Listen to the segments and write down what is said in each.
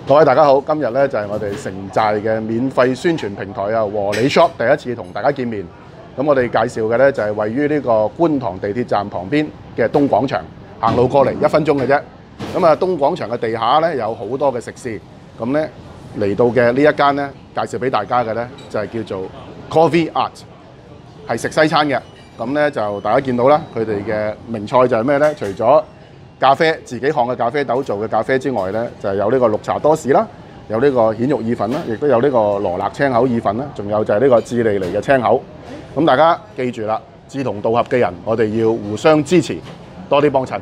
各位大家好，今日咧就係我哋城寨嘅免費宣傳平台啊，和你 shop 第一次同大家見面。咁我哋介紹嘅咧就係位於呢個觀塘地鐵站旁邊嘅東廣場，行路過嚟1分鐘嘅啫。咁啊，東廣場嘅地下咧有好多嘅食肆，咁咧嚟到嘅呢一間咧介紹俾大家嘅咧就係叫做 Coffee Art， 係食西餐嘅。咁咧就大家見到啦，佢哋嘅名菜就係咩咧？除咗咖啡自己烘嘅咖啡豆做嘅咖啡之外咧，就係有呢個綠茶多士啦，有呢個蜆肉意粉啦，亦都有呢個羅勒青口意粉啦，仲有就係呢個智利尼嘅青口。咁大家記住啦，志同道合嘅人，我哋要互相支持，多啲幫襯。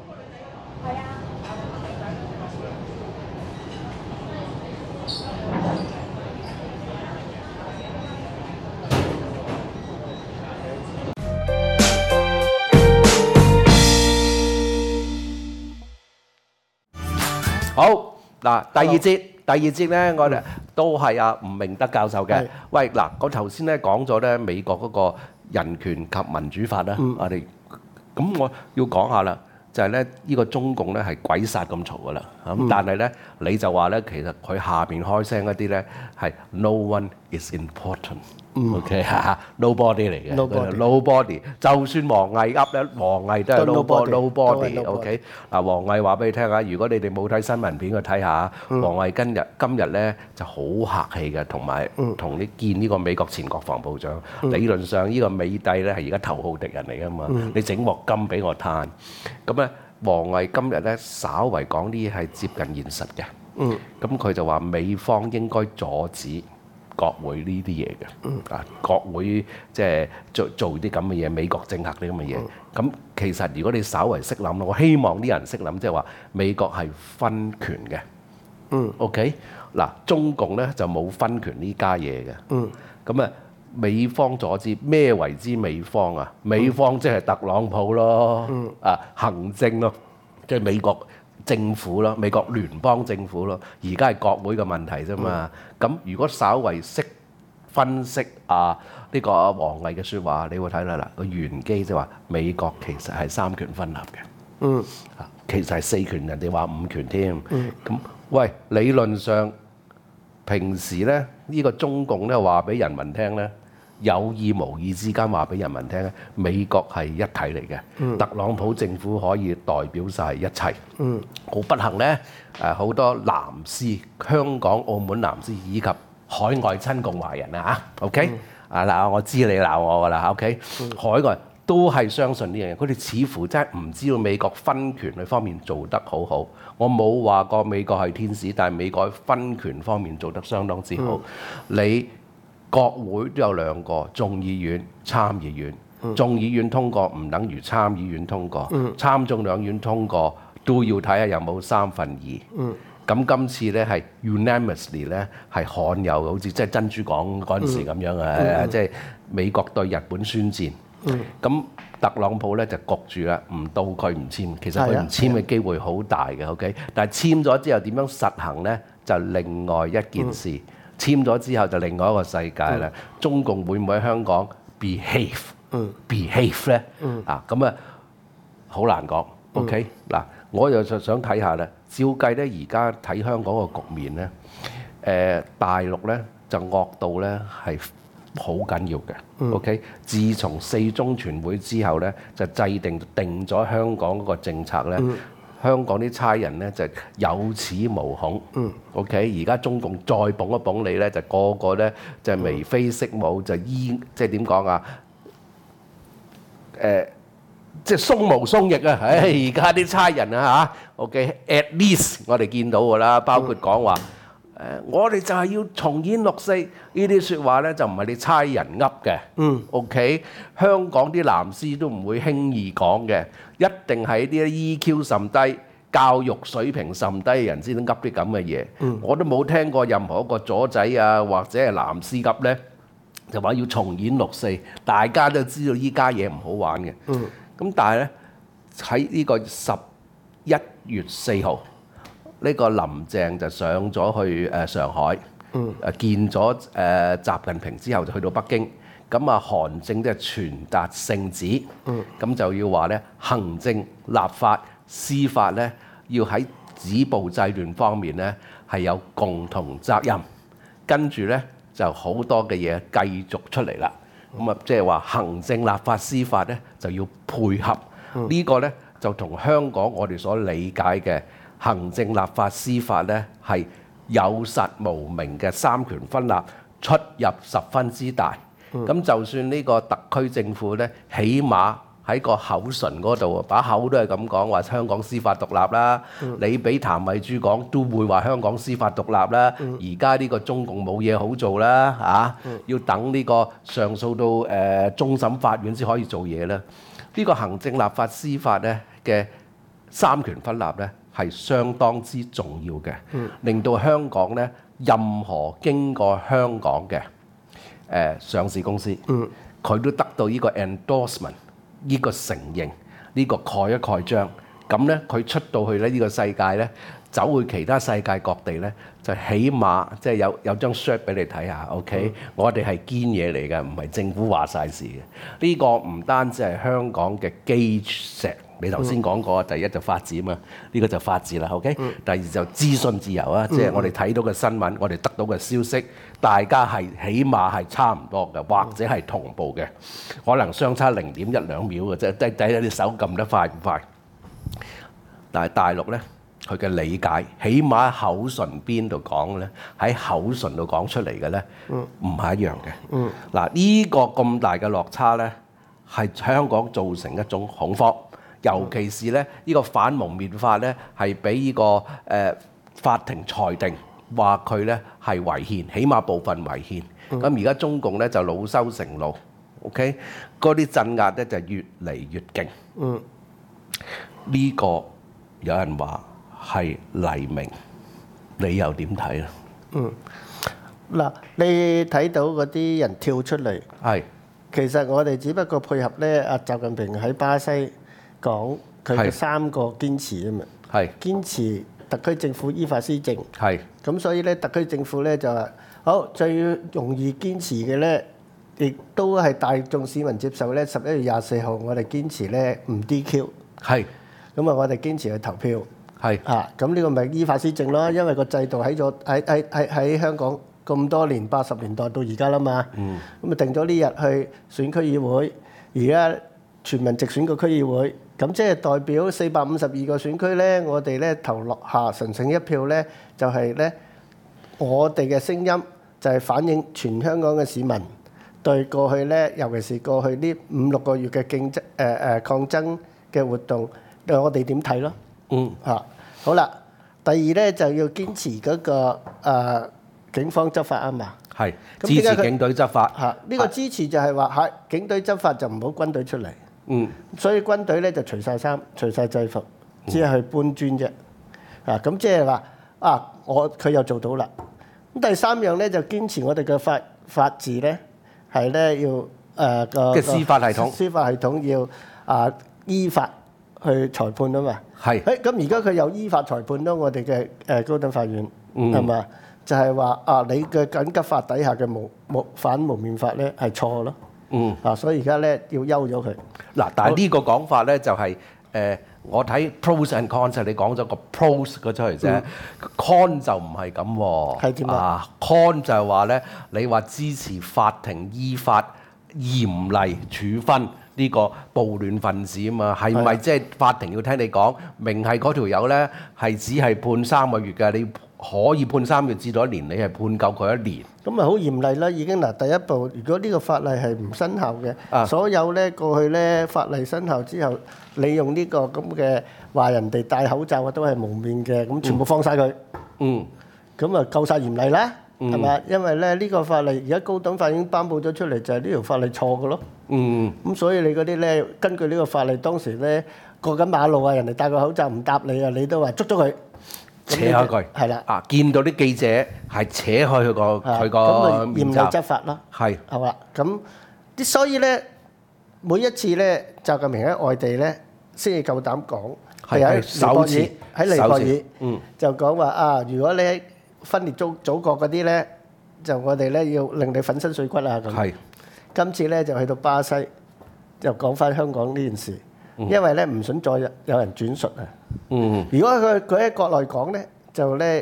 好嗱，第二節咧，我哋都係吳明德教授嘅。喂，嗱，我頭先咧講咗咧美國嗰個人權及民主法啦，我哋咁我要講下啦，就係咧呢個中共咧係鬼殺咁嘈噶啦，咁但係咧你就話咧其實佢下邊開聲嗰啲咧係 no one is important。OK 嚇，nobody 嚟嘅 ，nobody。就算王毅噏咧，王毅都係 nobody。OK， 嗱，王毅話俾你聽下，如果你哋冇睇新聞片去睇下，王毅今日咧就好客氣嘅，同你見呢個美國前國防部長。理論上呢個美帝咧係而家頭號敵人嚟噶嘛，你整鑊金俾我攤。咁咧，王毅今日咧稍為講啲嘢係接近現實嘅。咁佢就話美方應該阻止國會呢啲嘢嘅，國會即係做啲咁嘅嘢，美國政客啲咁嘅嘢。咁其實如果你稍為識諗，我希望啲人識諗，即係話美國係分權嘅。OK， 嗱，中共咧就冇分權呢家嘢嘅。咁啊，美方阻止咩為之美方啊？美方即係特朗普咯，行政咯，即係美國政府咯，美國聯邦政府咯，而家係國會嘅問題啫嘛。咁如果稍為識分析呢個王毅嘅説話，你會睇啦嗱，個玄機即係話美國其實係三權分立嘅。其實係4權，人哋話5權添。咁喂，理論上平時咧呢個中共咧話俾人民聽咧，有意無意之間話俾人民聽咧，美國係一體嚟嘅。特朗普政府可以代表晒一切。好不幸咧，好多藍絲、香港、澳門藍絲以及海外親共華人啊嚇，OK？嗱，我知你鬧我噶啦，OK？海外都係相信呢樣嘢，佢哋似乎真係唔知道美國分權呢方面做得好好。我冇話過美國係天使，但係美國喺分權方面做得相當之好。你國會都有2個，眾議院、參議院。眾議院通過唔等於參議院通過，參眾兩院通過都要睇下有冇2/3。咁今次咧係 unanimously 咧係罕有嘅，好似即係珍珠港嗰陣時咁樣啊！即係美國對日本宣戰。咁特朗普咧就焗住啦，唔到佢唔簽。其實佢唔簽嘅機會好大嘅，OK？但係簽咗之後點樣實行咧，就另外一件事。簽咗之後就另外一個世界啦。中共會唔會喺香港 behave 咧？咁啊好難講。OK 嗱，我又就想睇下啦。照計咧，而家睇香港個局面咧，大陸咧就惡到咧係好緊要嘅。OK， 自從4中全會之後咧，就定咗香港嗰個政策咧。香港啲差人咧就有恃無恐。OK， 而家中共再捧一捧你咧，就個個咧就眉飛色舞，就即係點講啊？即係鬆毛鬆翼啊！而家啲差人啊嚇 ，OK，at least 我哋見到㗎啦，包括講話我哋就係要重演6·4呢啲説話咧，就唔係你差人噏嘅。OK， 香港啲藍絲都唔會輕易講嘅，一定係啲 EQ 甚低、教育水平甚低嘅人先噏啲咁嘅嘢。我都冇聽過任何一個左仔啊，或者係藍絲噏咧，就話要重演6·4。大家都知道依家嘢唔好玩嘅。咁但係咧喺呢個11月4號，呢個林鄭就上咗去上海，見咗習近平之後就去到北京。咁啊，韓正即係傳達聖旨，咁就要話咧行政、立法、司法咧要喺止暴制亂方面咧係有共同責任，跟住呢就好多嘅嘢繼續出嚟啦。咁啊，即係話行政、立法、司法呢就要配合。呢個呢就同香港我哋所理解嘅行政、立法、司法呢係有實無名嘅三權分立，出入十分之大。咁就算呢個特區政府呢，起碼喺個口唇嗰度，把口都係咁講話香港司法獨立啦。你俾譚慧珠講都會話香港司法獨立啦。而家呢個中共冇嘢好做啦，要等呢個上訴到終審法院先可以做嘢啦。呢個行政、立法、司法呢嘅三權分立呢係相當之重要嘅，令到香港呢任何經過香港嘅上市公司，佢都得到呢個 endorsement， 呢個承認，呢個蓋一蓋章，咁呢佢出到去呢個世界呢，走去其他世界各地呢，就起碼即係有張 shirt 俾你睇下 ，OK，我哋係堅嘢嚟嘅，唔係政府話晒事嘅。呢個唔單止係香港嘅基石。你頭先講過，第一就法治啊嘛，呢個就法治啦 ，OK。第二就資訊自由啊，即係我哋睇到嘅新聞，我哋得到嘅消息，大家係起碼係差唔多嘅，或者係同步嘅，可能相差0.1-2秒嘅啫，睇下你手撳得快唔快。但係大陸呢，佢嘅理解，起碼喺口唇邊度講呢，喺口唇度講出嚟嘅呢，唔係一樣嘅。嗱，呢個咁大嘅落差呢，係香港造成一種恐慌。尤其是咧，呢個反蒙面法咧，係俾呢個法庭裁定話佢咧係違憲，起碼部分違憲。咁而家中共咧就惱羞成怒 ，OK， 嗰啲鎮壓咧就越嚟越勁。呢個有人話係黎明，你又點睇咧？ 嗱，你睇到嗰啲人跳出嚟， 係其實我哋只不過配合咧，阿習近平喺巴西講佢嘅3個堅持啊嘛， 係堅持特區政府依法施政， 係咁所以咧特區政府咧就話好最容易堅持嘅咧，亦都係大眾市民接受咧。11月24號我哋堅持咧唔 DQ， 係咁啊我哋堅持去投票， 係咁呢個咪依法施政咯，因為個制度喺香港咁多年，80年代到而家啦嘛，咁啊定咗呢日去選區議會，而家全民直選個區議會。咁即係代表452個選區咧，我哋咧投落下神聖一票咧，就係咧我哋嘅聲音就係反映全香港嘅市民對過去咧，尤其是過去呢5-6個月嘅抗爭嘅活動，我哋點睇咯？好啦，第二咧就要堅持嗰個警方執法啊嘛， 係支持警隊執法。 呢個支持就係話警隊執法就唔好軍隊出嚟。所以軍隊咧就除晒衫、除晒制服，只係去搬磚啫。咁即係話佢又做到啦。咁第3樣咧就堅持我哋嘅法治咧，係咧要嘅司法系統要依法去裁判啊嘛。 係。 咁而家佢有依法裁判咯，我哋嘅高等法院係嘛？就係話你嘅緊急法底下嘅反蒙面法咧係錯咯。所以而家咧要休咗佢。 嗱，但係呢個講法咧就係我睇 pros and cons， 你講咗個 pros 嗰出嚟啫，con 就唔係咁喎。 係點啊 ？con 就係話咧，你話支持法庭依法嚴厲處分呢個暴亂分子啊嘛，係咪即係法庭要聽你講，明係嗰條友咧係只係判3個月嘅，你可以判3個月至到1年，你係判夠佢1年。 咁咪好嚴厲啦！已經嗱，第一步，如果呢個法例係唔生效嘅，所有咧過去咧法例生效之後，你用呢個咁嘅話人哋戴口罩啊都係蒙面嘅，咁全部放晒佢。咁啊夠晒嚴厲啦，係嘛？因為咧呢個法例而家高等法院頒布咗出嚟，就係呢條法例錯嘅咯。咁所以你嗰啲咧根據呢個法例，當時咧過緊馬路啊，人哋戴個口罩唔答你啊，你都話捉咗佢。 扯開佢， 係啦， 見到啲記者係扯開佢個面罩， 嚴厲執法咯，係嘛？咁所以咧，每一次咧，習近平喺外地咧，先至夠膽講，係喺尼泊爾，就講話如果你喺分裂祖國嗰啲咧，就我哋咧要令你粉身碎骨啊咁。係，今次咧就去到巴西，就講翻香港呢件事。因為咧唔准再有人轉述啊！如果佢喺國內講咧，就咧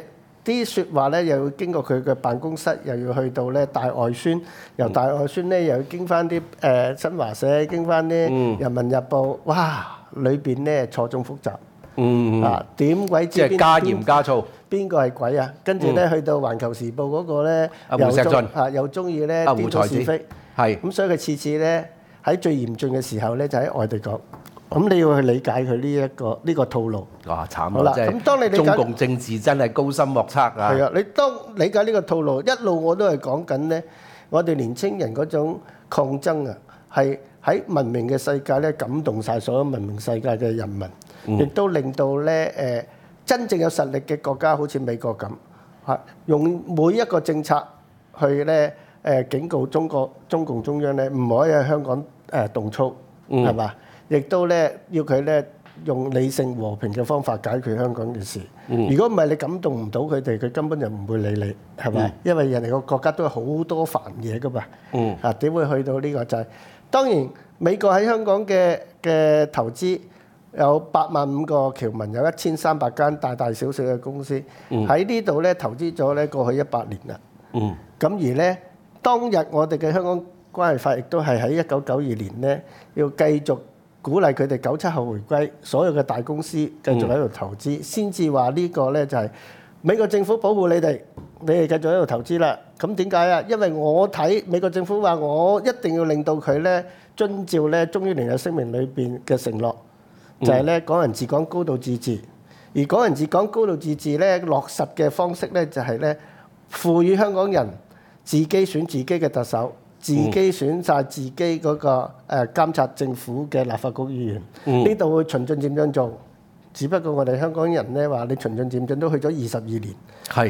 啲説話咧又要經過佢嘅辦公室，又要去到咧大外宣，由大外宣咧又要經翻啲新華社，經翻啲人民日報，哇！裏邊咧錯綜複雜。點鬼知即係加鹽加醋， 邊個係鬼啊？跟住咧去到環球時報嗰個咧， 胡錫進又中意咧顛倒是非， 係咁所以佢次次咧喺最嚴峻嘅時候咧就喺外地講，咁你要去理解佢呢個套路。 哇！慘好啦， 啊！ 咁當你理解中共政治真係高深莫測啊！ 係啊，你當理解呢個套路，一路我都係講緊咧，我哋年青人嗰種抗爭啊，係喺文明嘅世界咧感動曬所有文明世界嘅人民。亦都令到咧真正有實力嘅國家，好似美國咁，用每一個政策去咧警告中共中央咧，唔可以喺香港動粗，係嘛？亦都咧要佢咧用理性和平嘅方法解決香港嘅事。如果唔係你感動唔到佢哋，佢根本就唔會理你，係咪？因為人哋個國家都有好多煩嘢噶嘛。點會去到呢個就係？當然美國喺香港嘅投資。有85000個僑民，有1300間大大小小嘅公司喺呢度咧投資咗咧過去100年啦。咁而咧當日我哋嘅香港關係法亦都係喺1992年咧要繼續鼓勵佢哋97後回歸，所有嘅大公司繼續喺度投資，先至話呢個咧就係美國政府保護你哋繼續喺度投資啦。咁點解啊？因為我睇美國政府話我一定要令到佢咧遵照咧中英聯合聲明裏邊嘅承諾。就係咧港人治港高度自治，而港人治港高度自治咧落實嘅方式咧就係咧賦予香港人自己選自己嘅特首，自己選晒自己嗰個監察政府嘅立法局議員。呢度會循序漸進做，只不過我哋香港人咧話你循序漸進都去咗22年。 係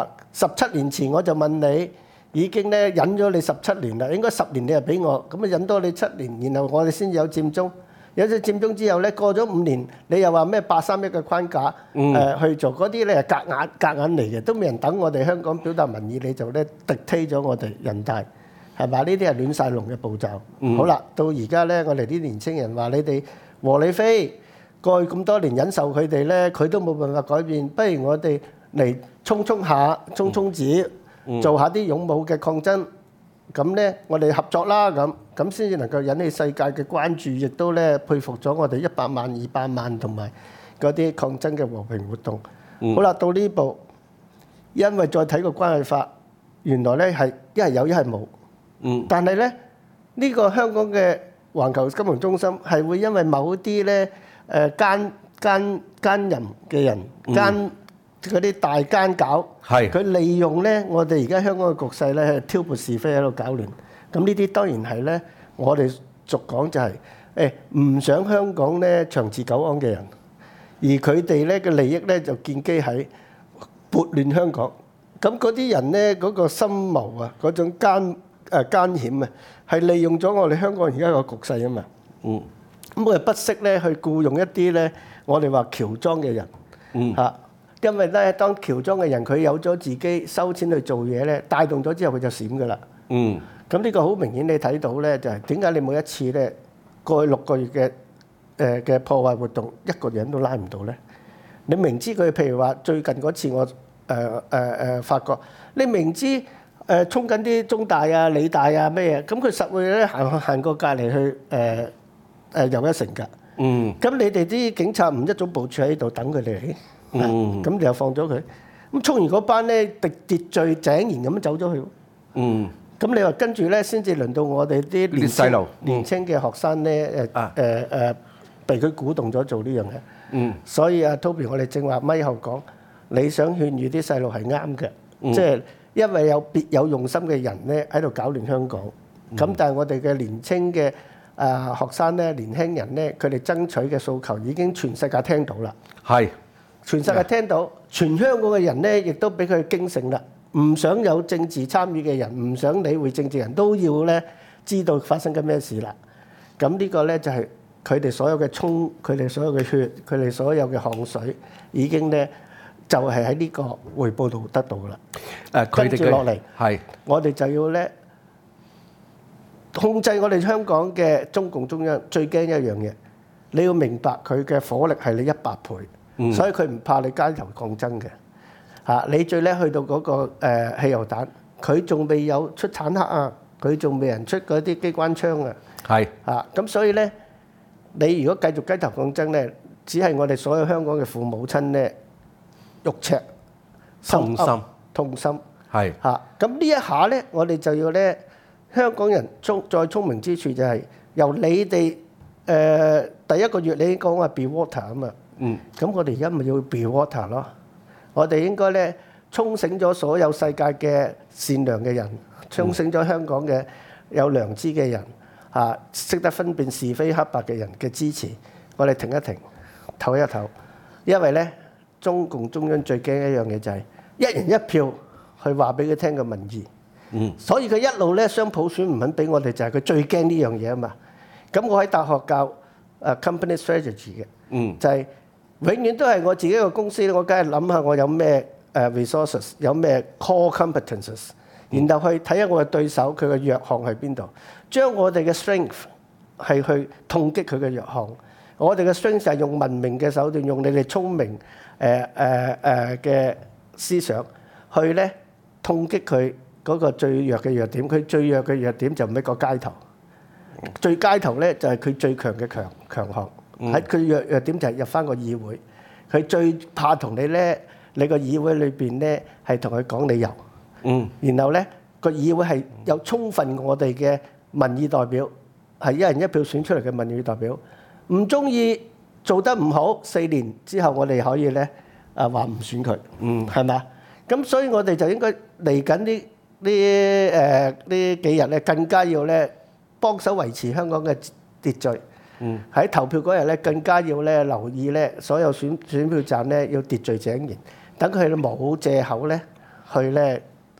17年前我就問你，已經咧忍咗你17年啦，應該10年你又俾我，咁啊忍多你7年，然後我哋先有佔中。有咗佔中之後咧，過咗5年，你又話咩831嘅框架去做嗰啲咧，夾硬嚟嘅，都冇人等我哋香港表達民意，你就咧敵推咗我哋人大，係嘛？呢啲係亂晒龍嘅步驟。好啦，到而家咧，我哋啲年青人話你哋和理非，過去咁多年忍受佢哋咧，佢都冇辦法改變，不如我哋嚟衝指，做下啲勇武嘅抗爭。咁咧，我哋合作啦，咁先至能夠引起世界嘅關注，亦都咧佩服咗我哋100萬、200萬同埋嗰啲抗爭嘅和平活動。好啦，到呢步，因為再睇個關係法，原來咧係一係有，一係冇。但係咧，呢個香港嘅環球金融中心係會因為某啲咧奸人嘅人嗰啲大奸搞，佢利用咧我哋而家香港嘅局勢咧挑撥是非喺度搞亂。咁呢啲當然係咧，我哋俗講就係唔想香港咧長治久安嘅人，而佢哋咧嘅利益咧就建基喺撥亂香港。咁嗰啲人咧嗰個深謀啊，嗰種奸險啊，係利用咗我哋香港而家個局勢啊嘛。咁我哋不惜咧去僱用一啲咧我哋話喬裝嘅人嚇。因為咧，當喬裝嘅人佢有咗自己收錢去做嘢咧，帶動咗之後佢就閃噶啦。咁呢個好明顯你睇到咧，就係點解你每一次咧過去6個月嘅破壞活動，一個人都拉唔到咧？你明知佢譬如話最近嗰次我發覺，你明知衝緊啲中大啊、理大啊咩嘢，咁佢實會咧行過隔離去又一城㗎。咁你哋啲警察唔一早部署喺度等佢哋嚟？咁你又放咗佢，咁衝完嗰班咧，秩序井然咁走咗去。咁你話跟住咧，先至輪到我哋啲細路年青嘅學生咧，被佢鼓動咗做呢樣嘢。所以啊，Toby，我哋正話咪後講，你想勸喻啲細路係啱嘅，即係因為有別有用心嘅人咧喺度搞亂香港。咁但係我哋嘅年青嘅學生咧、年輕人咧，佢哋爭取嘅訴求已經全世界聽到啦。全世界聽到，全香港嘅人咧，亦都俾佢驚醒啦。唔想有政治參與嘅人，唔想理會政治人都要咧知道發生緊咩事啦。咁呢個咧就係佢哋所有嘅衝，佢哋所有嘅血，佢哋所有嘅汗水，已經咧就係喺呢個回報度得到啦。跟住落嚟，我哋就要咧控制我哋香港嘅中共中央最驚一樣嘢，你要明白佢嘅火力係你100倍。所以佢唔怕你街頭抗爭嘅。 你最叻去到嗰個汽油彈，佢仲未有出坦克啊，佢仲未人出嗰啲機關槍啊。 係咁所以咧，你如果繼續雞頭抗爭咧，只係我哋所有香港嘅父母親咧肉赤痛心痛心。 係咁呢一下咧，我哋就要咧，香港人再聰明之處就係由你哋第一個月你講話 be water 啊嘛。咁我哋而家咪要 be water 咯。我哋應該咧沖醒咗所有世界嘅善良嘅人，沖醒咗香港嘅有良知嘅人，識得分辨是非黑白嘅人嘅支持。我哋停一停，唞一唞，因為咧中共中央最驚一樣嘢就係一人一票去話俾佢聽嘅民意。所以佢一路咧雙普選唔肯俾我哋，就係佢最驚呢樣嘢啊嘛。咁我喺大學教company strategy 嘅，就係永遠都係我自己個公司咧，我梗係諗下我有咩resources， 有咩 core competences， 然後去睇下我嘅對手佢嘅弱項喺邊度，將我哋嘅 strength 係去痛擊佢嘅弱項。我哋嘅 strength 係用文明嘅手段，用你哋聰明嘅思想去咧痛擊佢嗰個最弱嘅弱點。佢最弱嘅弱點就唔係個街頭，最街頭咧就係佢最強嘅強項。喺佢弱點就係入翻個議會，佢最怕同你咧，你個議會裏邊咧係同佢講理由，然後咧個議會係有充分我哋嘅民意代表，係一人一票選出嚟嘅民意代表，唔中意做得唔好，4年之後我哋可以咧話唔選佢，係咪啊？咁所以我哋就應該嚟緊呢幾日咧，更加要咧幫手維持香港嘅秩序。喺投票嗰日咧，更加要咧留意咧，所有選票站咧要秩序井然，等佢哋冇藉口咧去咧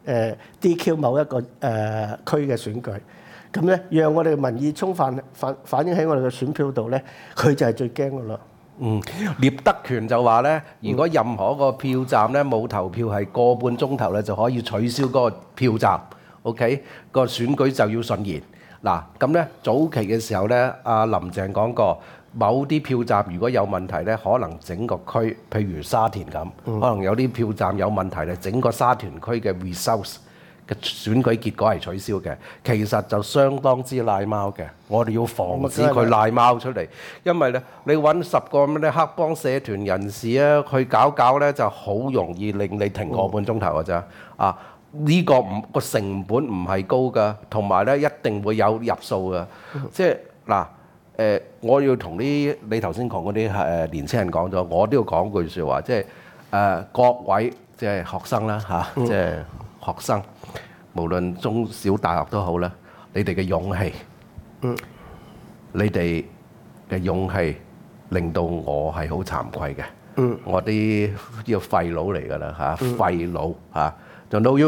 DQ 某一個區嘅選舉，咁咧讓我哋嘅民意充分反映喺我哋嘅選票度咧，佢就係最驚㗎啦。 聶德權就話咧，如果任何一個票站咧冇投票係個半鐘頭咧，就可以取消嗰個票站。OK， 個選舉就要順延。嗱，咁咧早期嘅時候咧，阿林鄭講過，某啲票站如果有問題咧，可能整個區，譬如沙田咁，可能有啲票站有問題咧，整個沙田區嘅 results 嘅選舉結果係取消嘅。其實就相當之賴貓嘅，我哋要防止佢賴貓出嚟，因為咧你揾10個咁嘅黑幫社團人士啊去搞咧，就好容易令你停個半鐘頭㗎咋啊！呢個個成本唔係高㗎，同埋咧一定會有入數㗎。即係嗱我要同你頭先講嗰啲年青人講咗，我都要講句説話，即係各位即係學生啦嚇，即係學生，無論中小大學都好啦，你哋嘅勇氣，你哋嘅勇氣令到我係好慚愧嘅。我啲呢個廢佬嚟㗎啦嚇，廢佬嚇。就 no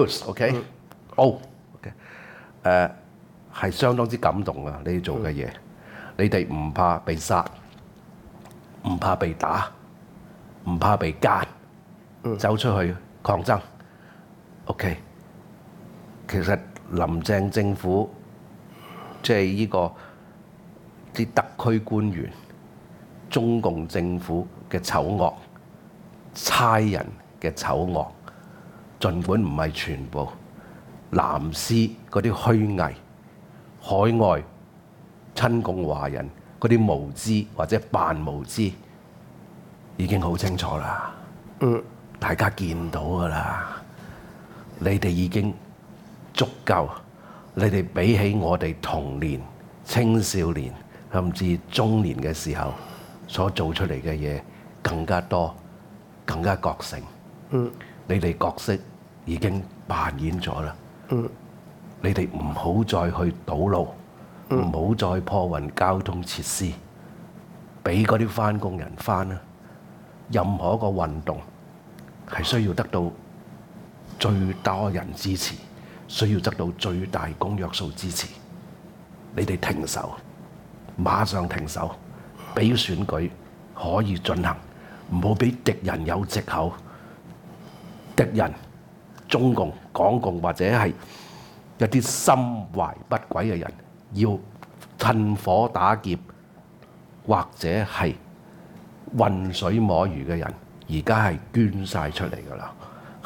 use，OK？OK， 係相當之感動啊！你哋做嘅嘢，你哋唔怕被殺，唔怕被打，唔怕被姦，走出去抗爭。OK， 其實林鄭政府即係呢個啲特區官員、中共政府嘅醜惡、差人嘅醜惡。儘管唔係全部，藍絲嗰啲虛偽、海外親共華人嗰啲無知或者扮無知，已經好清楚啦。大家見到㗎啦，你哋已經足夠，你哋比起我哋童年、青少年甚至中年嘅時候所做出嚟嘅嘢更加多、更加覺醒。你哋角色已經扮演咗啦。你哋唔好再去堵路，唔好再破壞交通設施，俾嗰啲返工人返啦。任何一個運動係需要得到最多人支持，需要得到最大公約數支持。你哋停手，馬上停手，俾選舉可以進行，唔好俾敵人有藉口。敵人、中共、港共或者係一啲心懷不軌嘅人，要趁火打劫或者係渾水摸魚嘅人，而家係捐晒出嚟㗎啦，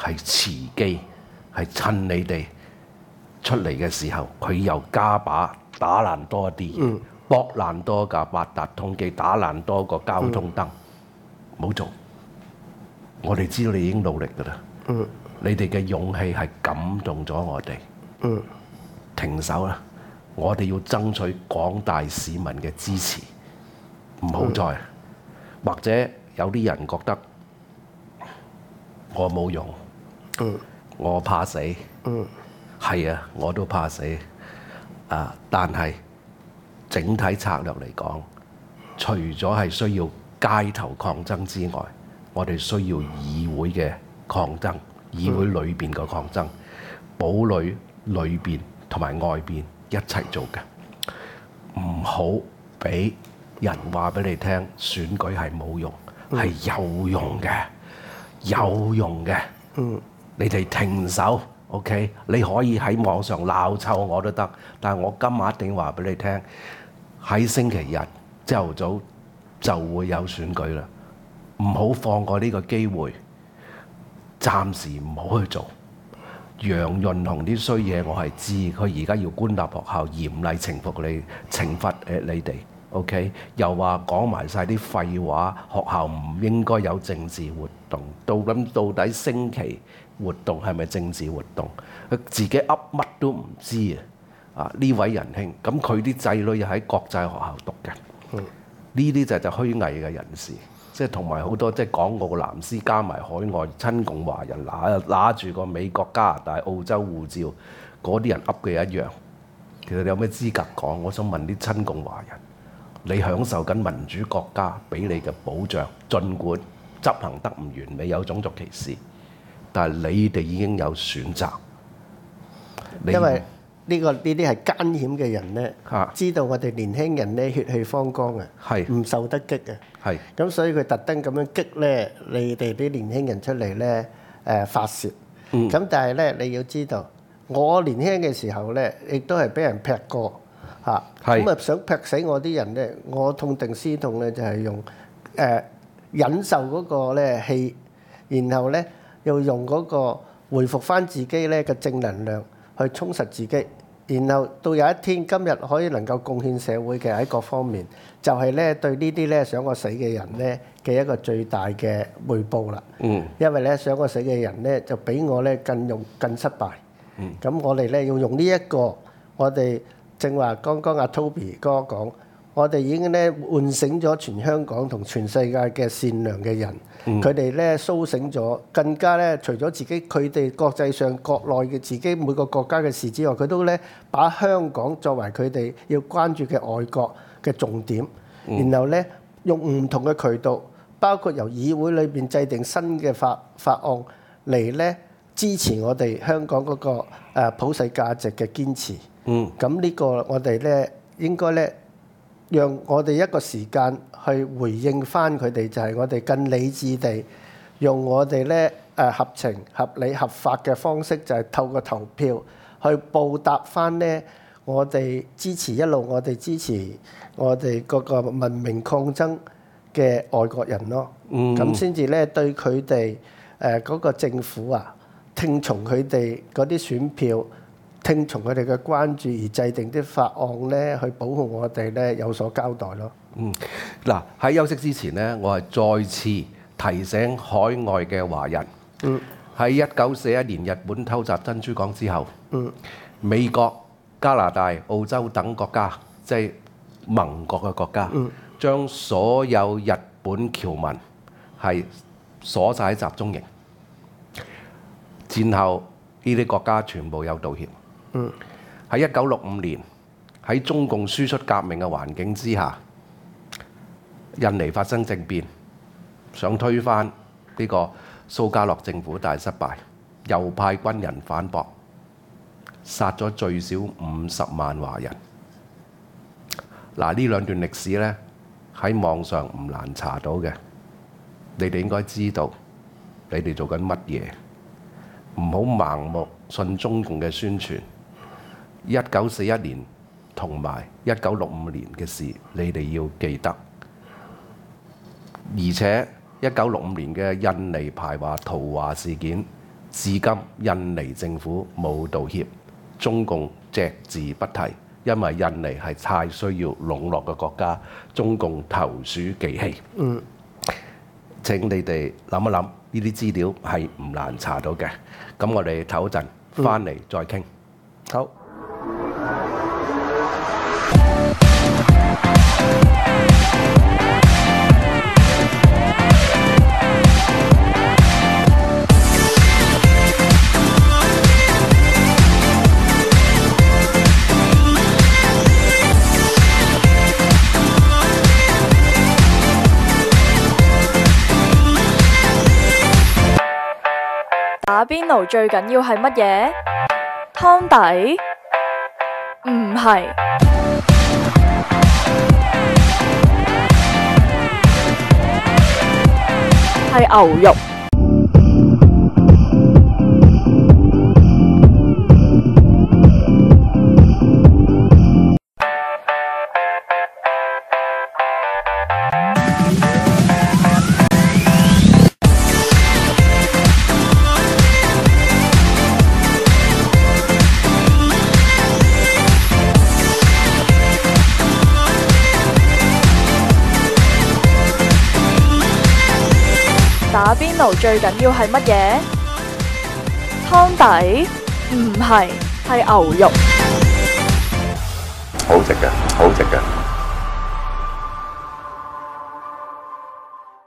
係時機，係趁你哋出嚟嘅時候，佢又加把打爛多一啲嘢，駁爛多架八達通機，打爛多個交通燈，冇做。我哋知道你已經努力㗎啦，你哋嘅勇氣係感動咗我哋。停手啦！我哋要爭取廣大市民嘅支持，唔好再。或者有啲人覺得我冇用，我怕死。係啊，我都怕死。但係整體策略嚟講，除咗係需要街頭抗爭之外，我哋需要議會嘅抗爭，議會裏邊嘅抗爭，堡壘裏邊同埋外邊一齊做嘅，唔好俾人話俾你聽選舉係冇用，係有用嘅，有用嘅。你哋停手 ，OK？ 你可以喺網上鬧臭我都得，但係我今晚一定話俾你聽，喺星期日朝頭早就會有選舉啦，唔好放過呢個機會，暫時唔好去做。楊潤雄啲衰嘢我係知，佢而家要官立學校嚴厲懲罰你哋 ，OK？ 又話講埋晒啲廢話，學校唔應該有政治活動。到底升旗活動係咪政治活動？佢自己噏乜都唔知啊！呢位仁兄，咁佢啲仔女又喺國際學校讀嘅，呢啲就虛偽嘅人士。即係同埋好多即係港澳藍絲加埋海外親共華人拿住個美國、加拿大、澳洲護照嗰啲人噏嘅一樣。其實你有咩資格講？我想問啲親共華人，你享受緊民主國家俾你嘅保障，儘管執行得唔完美，有種族歧視，但係你哋已經有選擇。 因為呢啲係艱險嘅人咧，知道我哋年輕人咧血氣方剛啊，唔受得激啊，咁所以佢特登咁樣激咧你哋啲年輕人出嚟咧發泄。咁但係咧你要知道，我年輕嘅時候咧，亦都係俾人劈過嚇，咁啊想劈死我啲人咧，我痛定思痛咧就係用忍受嗰個咧氣，然後咧又用嗰個回復翻自己咧嘅正能量。去充實自己，然後到有一天今日可以能夠貢獻社會嘅喺各方面，就係咧對呢啲咧想我死嘅人咧嘅一個最大嘅回報啦。因為咧想我死嘅人咧就比我咧更失敗。咁我哋咧要用呢一個，我哋正話剛剛阿 Toby 哥講，我哋已經咧喚醒咗全香港同全世界嘅善良嘅人。佢哋咧甦醒咗，更加咧除咗自己佢哋國際上國內嘅自己每個國家嘅事之外，佢都咧把香港作為佢哋要關注嘅外國嘅重點，然後咧用唔同嘅渠道，包括由議會裏邊制定新嘅法案嚟咧支持我哋香港嗰個普世價值嘅堅持。咁呢個我哋咧應該咧讓我哋一個時間去回應翻佢哋，就係我哋更理智地用我哋咧合情合理合法嘅方式，就係透過投票去報答翻咧我哋支持我哋支持我哋嗰個文明抗爭嘅外國人咯。咁先至咧對佢哋嗰個政府啊，聽從佢哋嗰啲選票，聽從佢哋嘅關注而制定啲法案咧，去保護我哋咧有所交代咯。 嗱喺休息之前咧，我係再次提醒海外嘅華人，喺1941年日本偷襲珍珠港之後，美國、加拿大、澳洲等國家，即係盟國嘅國家，將所有日本僑民係鎖晒喺集中營。戰後呢啲國家全部有道歉。喺1965年喺中共輸出革命嘅環境之下，印尼發生政變，想推翻呢個蘇加諾政府，但係失敗，又派軍人反駁，殺咗最少50萬華人。嗱，呢兩段歷史呢，喺網上唔難查到嘅，你哋應該知道你哋做緊乜嘢，唔好盲目信中共嘅宣傳。1941年同埋1965年嘅事，你哋要記得。而且1965年嘅印尼排華屠華事件， 至今印尼政府冇道歉，中共隻字不提，因為印尼係太需要籠絡嘅國家，中共投鼠忌器。請你哋諗一諗，呢啲資料係唔難查到嘅。咁我哋唞一陣，翻嚟再傾。 好。 打邊爐最緊要係乜嘢？湯底？唔係，係牛肉。打邊爐最緊要係乜嘢？湯底？唔係，係牛肉。 好食嘅，好食嘅。